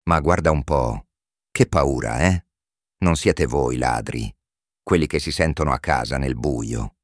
Ma guarda un po', che paura, eh? Non siete voi ladri, quelli che si sentono a casa nel buio.